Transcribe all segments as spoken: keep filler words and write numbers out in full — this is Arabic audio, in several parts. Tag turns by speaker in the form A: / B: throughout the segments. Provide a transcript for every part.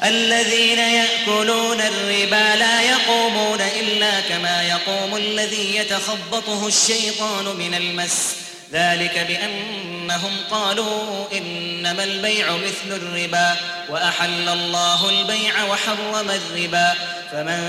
A: الذين يأكلون الربا لا يقومون إلا كما يقوم الذي يتخبطه الشيطان من المس ذلك بأنهم قالوا إنما البيع مثل الربا وأحل الله البيع وحرم الربا فمن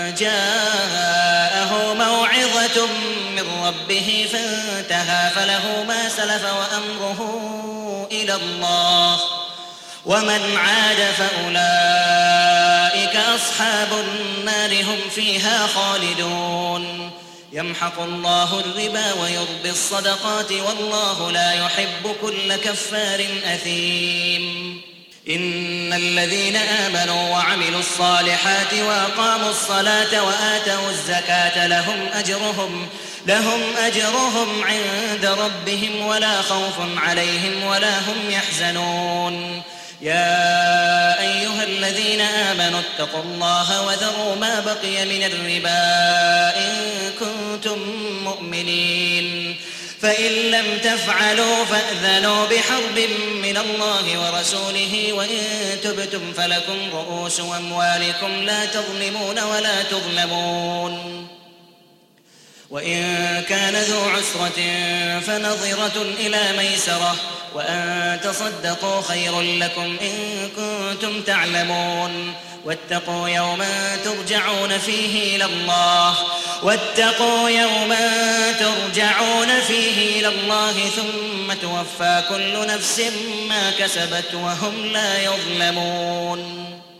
A: جاءه موعظة من ربه فانتهى فله ما سلف وأمره إلى الله ومن عاد فأولئك أصحاب النار هم فيها خالدون يمحق الله الربا ويربي الصدقات والله لا يحب كل كفار أثيم إن الذين آمنوا وعملوا الصالحات وأقاموا الصلاة وآتوا الزكاة لهم أجرهم لهم أجرهم عند ربهم ولا خوف عليهم ولا هم يحزنون يا أيها الذين آمنوا اتقوا الله وذروا ما بقي من الربا إن كنتم مؤمنين فإن لم تفعلوا فأذنوا بحرب من الله ورسوله وإن تبتم فلكم رؤوس أموالكم لا تظلمون ولا تظلمون وإن كان ذو عسرة فنظرة إلى ميسرة وأن تصدقوا خير لكم إن كنتم تعلمون واتقوا يوما ترجعون فيه إلى الله واتقوا يوما ترجعون فيه إلى الله ثم توفى كل نفس ما كسبت وهم لا يظلمون